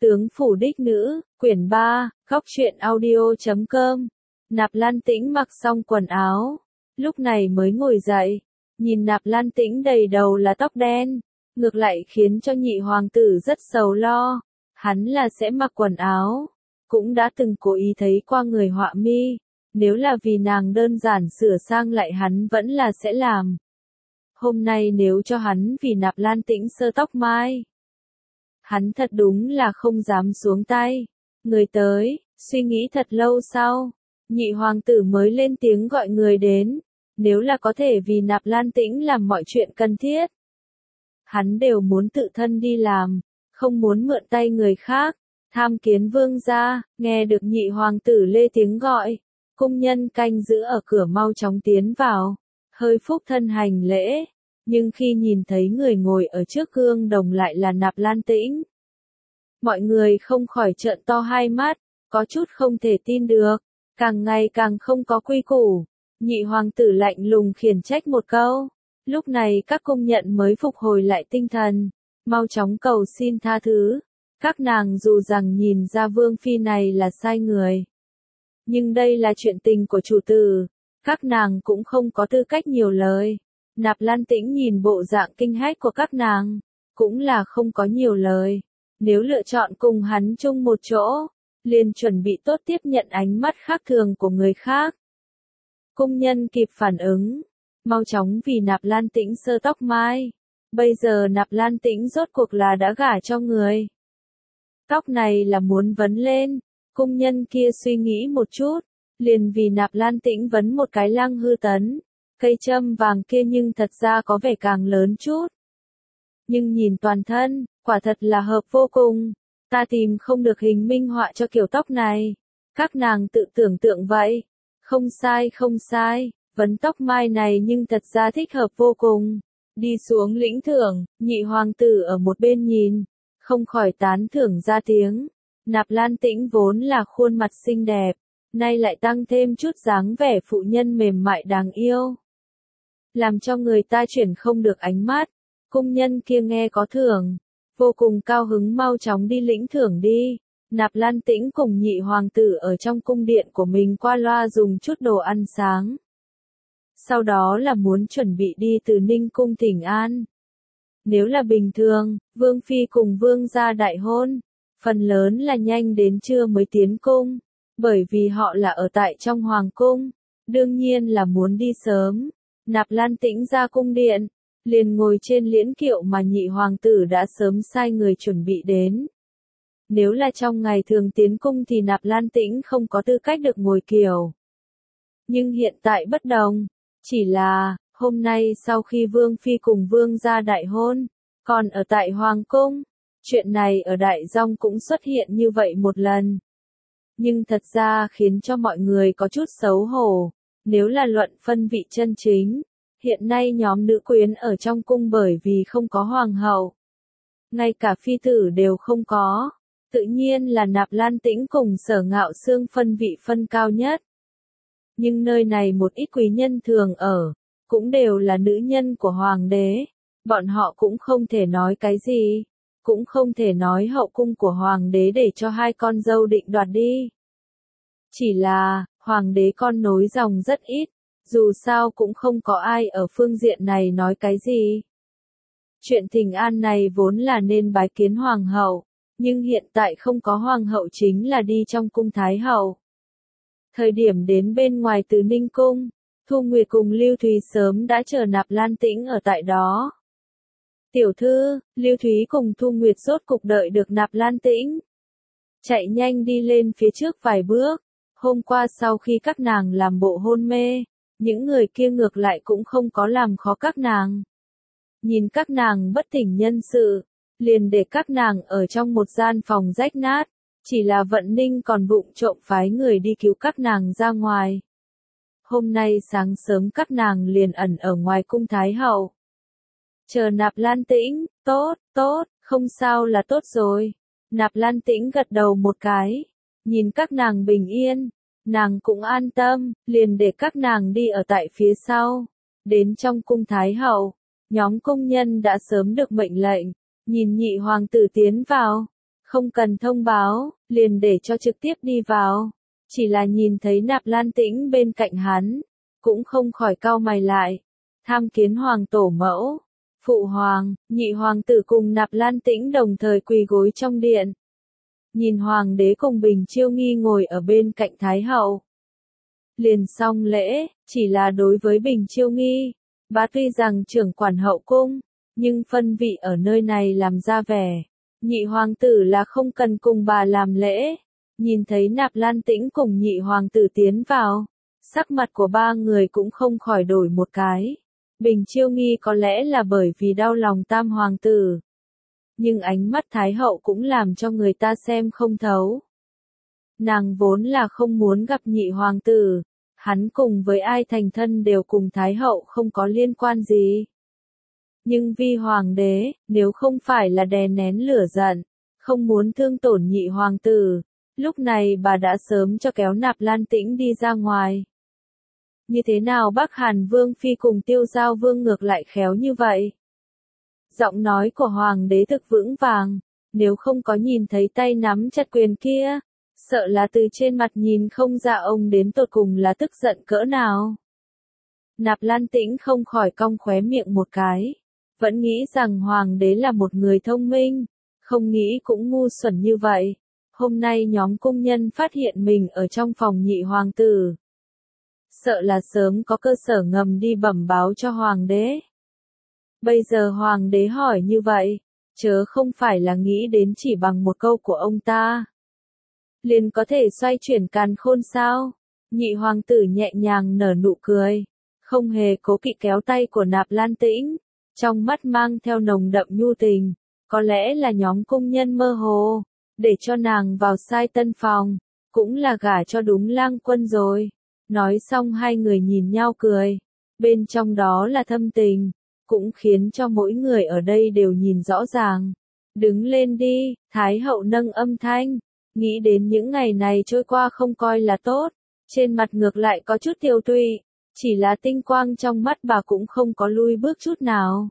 Tướng phủ đích nữ, quyển 3, góc truyện audio.com. Nạp Lan Tĩnh mặc xong quần áo, lúc này mới ngồi dậy, nhìn Nạp Lan Tĩnh đầy đầu là tóc đen, ngược lại khiến cho nhị hoàng tử rất sầu lo. Hắn là sẽ mặc quần áo, cũng đã từng cố ý thấy qua người họa mi, nếu là vì nàng đơn giản sửa sang lại hắn vẫn là sẽ làm. Hôm nay nếu cho hắn vì Nạp Lan Tĩnh sơ tóc mai, hắn thật đúng là không dám xuống tay. Người tới, suy nghĩ thật lâu sau, nhị hoàng tử mới lên tiếng gọi người đến, nếu là có thể vì Nạp Lan Tĩnh làm mọi chuyện cần thiết, hắn đều muốn tự thân đi làm, không muốn mượn tay người khác. Tham kiến vương gia, nghe được nhị hoàng tử lê tiếng gọi, cung nhân canh giữ ở cửa mau chóng tiến vào, hơi phúc thân hành lễ, nhưng khi nhìn thấy người ngồi ở trước gương đồng lại là Nạp Lan Tĩnh, mọi người không khỏi trợn to hai mắt, có chút không thể tin được, càng ngày càng không có quy củ. Nhị hoàng tử lạnh lùng khiển trách một câu, lúc này các cung nhận mới phục hồi lại tinh thần, mau chóng cầu xin tha thứ. Các nàng dù rằng nhìn ra vương phi này là sai người, nhưng đây là chuyện tình của chủ tử, các nàng cũng không có tư cách nhiều lời. Nạp Lan Tĩnh nhìn bộ dạng kinh hách của các nàng, cũng là không có nhiều lời. Nếu lựa chọn cùng hắn chung một chỗ, liền chuẩn bị tốt tiếp nhận ánh mắt khác thường của người khác. Cung nhân kịp phản ứng, mau chóng vì Nạp Lan Tĩnh sơ tóc mai. Bây giờ Nạp Lan Tĩnh rốt cuộc là đã gả cho người. Tóc này là muốn vấn lên, cung nhân kia suy nghĩ một chút, liền vì Nạp Lan Tĩnh vấn một cái lăng hư tấn. Cây châm vàng kia nhưng thật ra có vẻ càng lớn chút. Nhưng nhìn toàn thân, quả thật là hợp vô cùng. Ta tìm không được hình minh họa cho kiểu tóc này. Các nàng tự tưởng tượng vậy. Không sai không sai, vấn tóc mai này nhưng thật ra thích hợp vô cùng. Đi xuống lĩnh thưởng, nhị hoàng tử ở một bên nhìn, không khỏi tán thưởng ra tiếng. Nạp Lan Tĩnh vốn là khuôn mặt xinh đẹp, nay lại tăng thêm chút dáng vẻ phụ nhân mềm mại đáng yêu, làm cho người ta chuyển không được ánh mắt. Cung nhân kia nghe có thưởng, vô cùng cao hứng mau chóng đi lĩnh thưởng đi. Nạp Lan Tĩnh cùng nhị hoàng tử ở trong cung điện của mình qua loa dùng chút đồ ăn sáng. Sau đó là muốn chuẩn bị đi từ Ninh cung thỉnh an. Nếu là bình thường, vương phi cùng vương gia đại hôn, phần lớn là nhanh đến trưa mới tiến cung, bởi vì họ là ở tại trong hoàng cung, đương nhiên là muốn đi sớm. Nạp Lan Tĩnh ra cung điện, liền ngồi trên liễn kiệu mà nhị hoàng tử đã sớm sai người chuẩn bị đến. Nếu là trong ngày thường tiến cung thì Nạp Lan Tĩnh không có tư cách được ngồi kiệu. Nhưng hiện tại bất đồng, chỉ là, hôm nay sau khi vương phi cùng vương gia đại hôn, còn ở tại hoàng cung, chuyện này ở Đại Dong cũng xuất hiện như vậy một lần. Nhưng thật ra khiến cho mọi người có chút xấu hổ. Nếu là luận phân vị chân chính, hiện nay nhóm nữ quyến ở trong cung bởi vì không có hoàng hậu, ngay cả phi tử đều không có, tự nhiên là Nạp Lan Tĩnh cùng Sở Ngạo Xương phân vị phân cao nhất. Nhưng nơi này một ít quý nhân thường ở, cũng đều là nữ nhân của hoàng đế, bọn họ cũng không thể nói cái gì, cũng không thể nói hậu cung của hoàng đế để cho hai con dâu định đoạt đi. Chỉ là, hoàng đế con nối dòng rất ít, dù sao cũng không có ai ở phương diện này nói cái gì. Chuyện thỉnh an này vốn là nên bái kiến hoàng hậu, nhưng hiện tại không có hoàng hậu chính là đi trong cung thái hậu. Thời điểm đến bên ngoài từ Ninh cung, Thu Nguyệt cùng Lưu Thúy sớm đã chờ Nạp Lan Tĩnh ở tại đó. Tiểu thư, Lưu Thúy cùng Thu Nguyệt rốt cục đợi được Nạp Lan Tĩnh, chạy nhanh đi lên phía trước vài bước. Hôm qua sau khi các nàng làm bộ hôn mê, những người kia ngược lại cũng không có làm khó các nàng. Nhìn các nàng bất tỉnh nhân sự, liền để các nàng ở trong một gian phòng rách nát, chỉ là Vận Ninh còn vụng trộm phái người đi cứu các nàng ra ngoài. Hôm nay sáng sớm các nàng liền ẩn ở ngoài cung thái hậu. Chờ Nạp Lan Tĩnh, tốt, không sao là tốt rồi. Nạp Lan Tĩnh gật đầu một cái. Nhìn các nàng bình yên, nàng cũng an tâm, liền để các nàng đi ở tại phía sau. Đến trong cung thái hậu, nhóm công nhân đã sớm được mệnh lệnh, nhìn nhị hoàng tử tiến vào, Không cần thông báo, liền để cho trực tiếp đi vào. Chỉ là nhìn thấy Nạp Lan Tĩnh bên cạnh hắn, cũng không khỏi cau mày lại. Tham kiến hoàng tổ mẫu, phụ hoàng, nhị hoàng tử cùng Nạp Lan Tĩnh đồng thời quỳ gối trong điện. Nhìn hoàng đế cùng Bình Chiêu Nghi ngồi ở bên cạnh Thái hậu. Liền xong lễ, chỉ là đối với Bình Chiêu Nghi, bà tuy rằng trưởng quản hậu cung, nhưng phân vị ở nơi này làm ra vẻ. Nhị hoàng tử là không cần cùng bà làm lễ. Nhìn thấy Nạp Lan Tĩnh cùng nhị hoàng tử tiến vào, sắc mặt của ba người cũng không khỏi đổi một cái. Bình Chiêu Nghi có lẽ là bởi vì đau lòng tam hoàng tử. Nhưng ánh mắt Thái hậu cũng làm cho người ta xem không thấu. Nàng vốn là không muốn gặp nhị hoàng tử. Hắn cùng với ai thành thân đều cùng Thái hậu không có liên quan gì. Nhưng vì hoàng đế, nếu không phải là đè nén lửa giận, không muốn thương tổn nhị hoàng tử, lúc này bà đã sớm cho kéo Nạp Lan Tĩnh đi ra ngoài. Như thế nào Bắc Hàn Vương Phi cùng Tiêu Giao Vương ngược lại khéo như vậy? Giọng nói của hoàng đế thực vững vàng, nếu không có nhìn thấy tay nắm chặt quyền kia, sợ là từ trên mặt nhìn không ra ông đến tột cùng là tức giận cỡ nào. Nạp Lan Tĩnh không khỏi cong khóe miệng một cái, vẫn nghĩ rằng hoàng đế là một người thông minh, không nghĩ cũng ngu xuẩn như vậy. Hôm nay nhóm cung nhân phát hiện mình ở trong phòng nhị hoàng tử. Sợ là sớm có cơ sở ngầm đi bẩm báo cho hoàng đế. Bây giờ hoàng đế hỏi như vậy, chớ không phải là nghĩ đến chỉ bằng một câu của ông ta. Liền có thể xoay chuyển càn khôn sao? Nhị hoàng tử nhẹ nhàng nở nụ cười, không hề cố kỵ kéo tay của Nạp Lan Tĩnh, trong mắt mang theo nồng đậm nhu tình, có lẽ là nhóm cung nhân mơ hồ, để cho nàng vào sai tân phòng, cũng là gả cho đúng lang quân rồi. Nói xong hai người nhìn nhau cười, bên trong đó là thâm tình, cũng khiến cho mỗi người ở đây đều nhìn rõ ràng. Đứng lên đi, Thái hậu nâng âm thanh. Nghĩ đến những ngày này trôi qua không coi là tốt, trên mặt ngược lại có chút tiêu tụy, chỉ là tinh quang trong mắt bà cũng không có lui bước chút nào.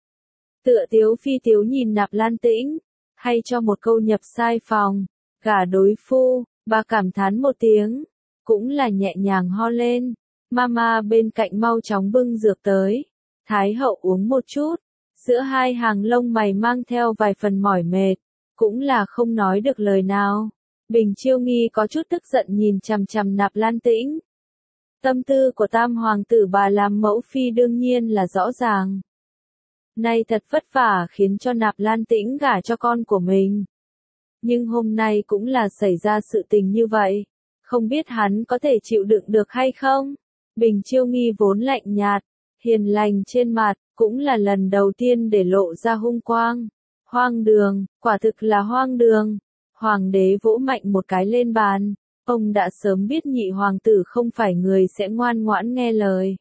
Tựa tiếu phi tiếu nhìn Nạp Lan Tĩnh, hay cho một câu nhập sai phòng, gả đối phu, bà cảm thán một tiếng, cũng là nhẹ nhàng ho lên, mama bên cạnh mau chóng bưng dược tới, Thái hậu uống một chút, giữa hai hàng lông mày mang theo vài phần mỏi mệt, cũng là không nói được lời nào. Bình Chiêu Nghi có chút tức giận nhìn chằm chằm Nạp Lan Tĩnh. Tâm tư của tam hoàng tử bà làm mẫu phi đương nhiên là rõ ràng. Nay thật vất vả khiến cho Nạp Lan Tĩnh gả cho con của mình. Nhưng hôm nay cũng là xảy ra sự tình như vậy. Không biết hắn có thể chịu đựng được hay không? Bình Chiêu Nghi vốn lạnh nhạt, hiền lành trên mặt, cũng là lần đầu tiên để lộ ra hung quang. Hoang đường, quả thực là hoang đường. Hoàng đế vỗ mạnh một cái lên bàn, ông đã sớm biết nhị hoàng tử không phải người sẽ ngoan ngoãn nghe lời.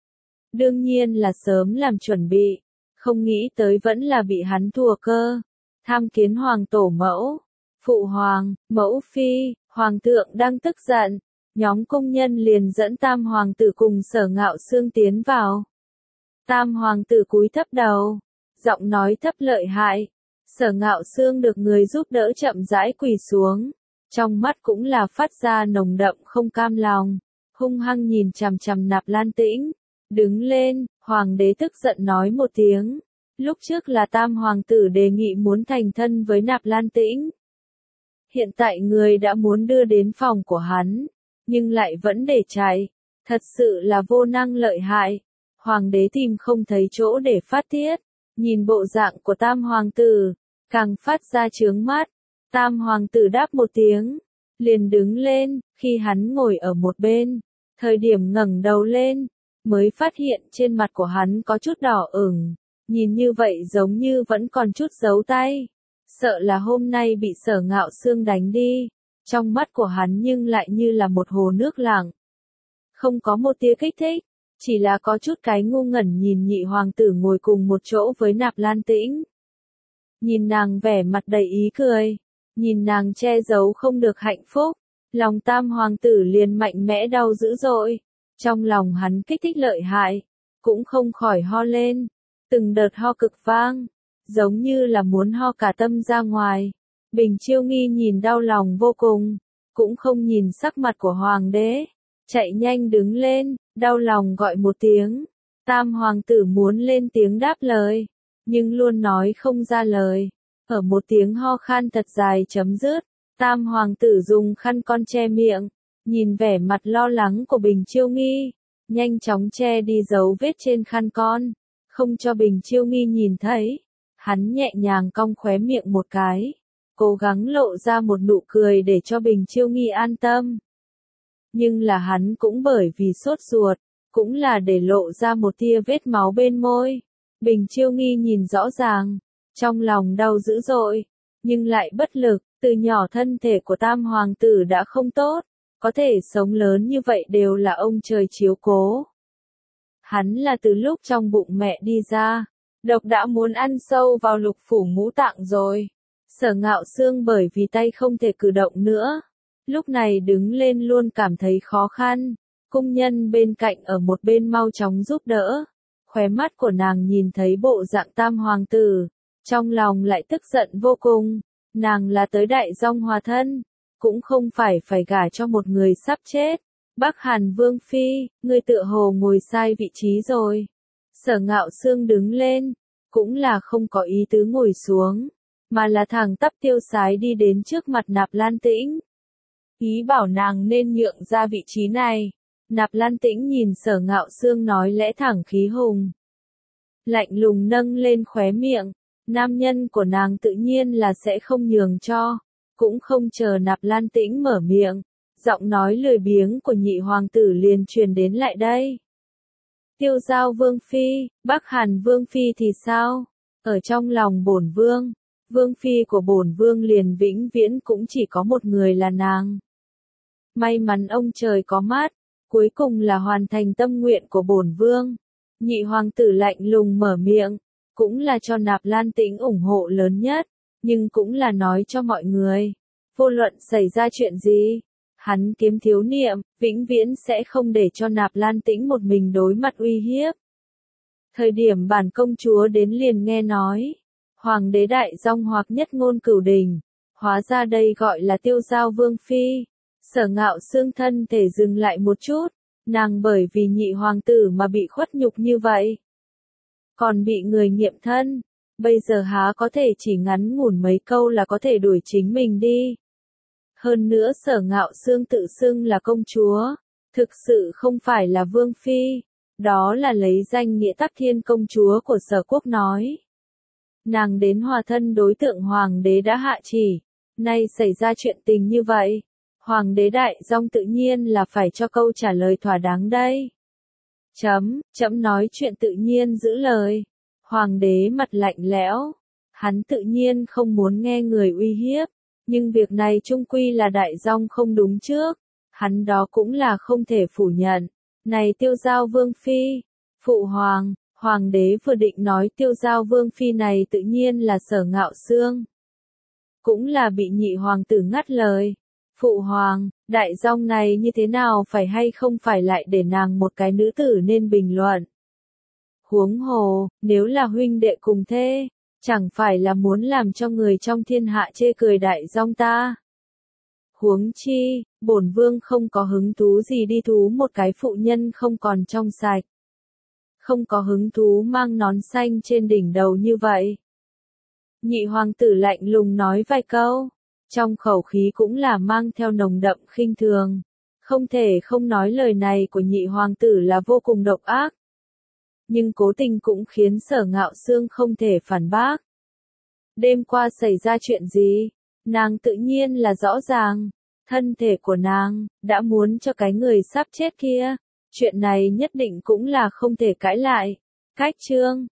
Đương nhiên là sớm làm chuẩn bị, không nghĩ tới vẫn là bị hắn thua cơ. Tham kiến hoàng tổ mẫu, phụ hoàng, mẫu phi, hoàng thượng đang tức giận, nhóm công nhân liền dẫn tam hoàng tử cùng Sở Ngạo Xương tiến vào. Tam hoàng tử cúi thấp đầu, giọng nói thấp lợi hại. Sở Ngạo Xương được người giúp đỡ chậm rãi quỳ xuống, trong mắt cũng là phát ra nồng đậm không cam lòng, hung hăng nhìn chằm chằm Nạp Lan Tĩnh. Đứng lên, hoàng đế tức giận nói một tiếng, lúc trước là tam hoàng tử đề nghị muốn thành thân với Nạp Lan Tĩnh. Hiện tại người đã muốn đưa đến phòng của hắn, nhưng lại vẫn để chạy, thật sự là vô năng lợi hại. Hoàng đế tìm không thấy chỗ để phát tiết, nhìn bộ dạng của tam hoàng tử, càng phát ra chướng mắt. Tam hoàng tử đáp một tiếng, liền đứng lên, khi hắn ngồi ở một bên, thời điểm ngẩng đầu lên, mới phát hiện trên mặt của hắn có chút đỏ ửng, nhìn như vậy giống như vẫn còn chút dấu tay, sợ là hôm nay bị Sở Ngạo Xương đánh đi. Trong mắt của hắn nhưng lại như là một hồ nước lặng, không có một tia kích thích, chỉ là có chút cái ngu ngẩn nhìn nhị hoàng tử ngồi cùng một chỗ với Nạp Lan Tĩnh. Nhìn nàng vẻ mặt đầy ý cười, nhìn nàng che giấu không được hạnh phúc, lòng tam hoàng tử liền mạnh mẽ đau dữ dội, trong lòng hắn kích thích lợi hại, cũng không khỏi ho lên, từng đợt ho cực vang, giống như là muốn ho cả tâm ra ngoài. Bình Chiêu Nghi nhìn đau lòng vô cùng, cũng không nhìn sắc mặt của hoàng đế, chạy nhanh đứng lên, đau lòng gọi một tiếng. Tam hoàng tử muốn lên tiếng đáp lời, nhưng luôn nói không ra lời. Ở một tiếng ho khan thật dài chấm dứt, Tam hoàng tử dùng khăn con che miệng, nhìn vẻ mặt lo lắng của Bình Chiêu Nghi, nhanh chóng che đi dấu vết trên khăn con, không cho Bình Chiêu Nghi nhìn thấy. Hắn nhẹ nhàng cong khóe miệng một cái, cố gắng lộ ra một nụ cười để cho Bình Chiêu Nghi an tâm. Nhưng là hắn cũng bởi vì sốt ruột, cũng là để lộ ra một tia vết máu bên môi. Bình Chiêu Nghi nhìn rõ ràng, trong lòng đau dữ dội, nhưng lại bất lực, từ nhỏ thân thể của Tam hoàng tử đã không tốt, có thể sống lớn như vậy đều là ông trời chiếu cố. Hắn là từ lúc trong bụng mẹ đi ra, độc đã muốn ăn sâu vào lục phủ ngũ tạng rồi. Sở Ngạo Xương bởi vì tay không thể cử động nữa, lúc này đứng lên luôn cảm thấy khó khăn. Cung nhân bên cạnh ở một bên mau chóng giúp đỡ. Khóe mắt của nàng nhìn thấy bộ dạng Tam hoàng tử, trong lòng lại tức giận vô cùng. Nàng là tới Đại Dong hòa thân, cũng không phải gả cho một người sắp chết. Bắc Hàn Vương Phi, ngươi tựa hồ ngồi sai vị trí rồi. Sở Ngạo Xương đứng lên, cũng là không có ý tứ ngồi xuống, mà là thẳng tắp tiêu sái đi đến trước mặt Nạp Lan Tĩnh. Ý bảo nàng nên nhượng ra vị trí này. Nạp Lan Tĩnh nhìn Sở Ngạo Xương nói lẽ thẳng khí hùng. Lạnh lùng nâng lên khóe miệng, nam nhân của nàng tự nhiên là sẽ không nhường cho, cũng không chờ Nạp Lan Tĩnh mở miệng. Giọng nói lười biếng của nhị hoàng tử liền truyền đến lại đây. Tiêu Giao Vương Phi, Bắc Hàn Vương Phi thì sao? Ở trong lòng bổn vương, Vương Phi của bổn vương liền vĩnh viễn cũng chỉ có một người là nàng. May mắn ông trời có mắt, cuối cùng là hoàn thành tâm nguyện của bổn vương. Nhị hoàng tử lạnh lùng mở miệng, cũng là cho Nạp Lan Tĩnh ủng hộ lớn nhất, nhưng cũng là nói cho mọi người, vô luận xảy ra chuyện gì, hắn Kiếm Thiếu Niệm, vĩnh viễn sẽ không để cho Nạp Lan Tĩnh một mình đối mặt uy hiếp. Thời điểm bản công chúa đến liền nghe nói, Hoàng đế Đại Dong hoặc nhất ngôn cửu đình, hóa ra đây gọi là Tiêu Giao Vương Phi. Sở Ngạo Xương thân thể dừng lại một chút, nàng bởi vì nhị hoàng tử mà bị khuất nhục như vậy. Còn bị người nghiệm thân, bây giờ há có thể chỉ ngắn ngủn mấy câu là có thể đuổi chính mình đi. Hơn nữa Sở Ngạo Xương tự xưng là công chúa, thực sự không phải là Vương Phi, đó là lấy danh nghĩa Tắc Thiên công chúa của Sở Quốc nói. Nàng đến hòa thân đối tượng Hoàng đế đã hạ chỉ, nay xảy ra chuyện tình như vậy. Hoàng đế Đại Dong tự nhiên là phải cho câu trả lời thỏa đáng đây. Chấm nói chuyện tự nhiên giữ lời. Hoàng đế mặt lạnh lẽo. Hắn tự nhiên không muốn nghe người uy hiếp. Nhưng việc này chung quy là Đại Dong không đúng trước. Hắn đó cũng là không thể phủ nhận. Này Tiêu Giao Vương Phi. Phụ Hoàng, Hoàng đế vừa định nói Tiêu Giao Vương Phi này tự nhiên là Sở Ngạo Xương. Cũng là bị nhị hoàng tử ngắt lời. Phụ hoàng, Đại Dong này như thế nào phải hay không phải lại để nàng một cái nữ tử nên bình luận. Huống hồ, nếu là huynh đệ cùng thê, chẳng phải là muốn làm cho người trong thiên hạ chê cười Đại Dong ta. Huống chi, bổn vương không có hứng thú gì đi thú một cái phụ nhân không còn trong sạch. Không có hứng thú mang nón xanh trên đỉnh đầu như vậy. Nhị hoàng tử lạnh lùng nói vài câu. Trong khẩu khí cũng là mang theo nồng đậm khinh thường. Không thể không nói lời này của nhị hoàng tử là vô cùng độc ác. Nhưng cố tình cũng khiến Sở Ngạo Xương không thể phản bác. Đêm qua xảy ra chuyện gì? Nàng tự nhiên là rõ ràng. Thân thể của nàng, đã muốn cho cái người sắp chết kia. Chuyện này nhất định cũng là không thể cãi lại. Cách chương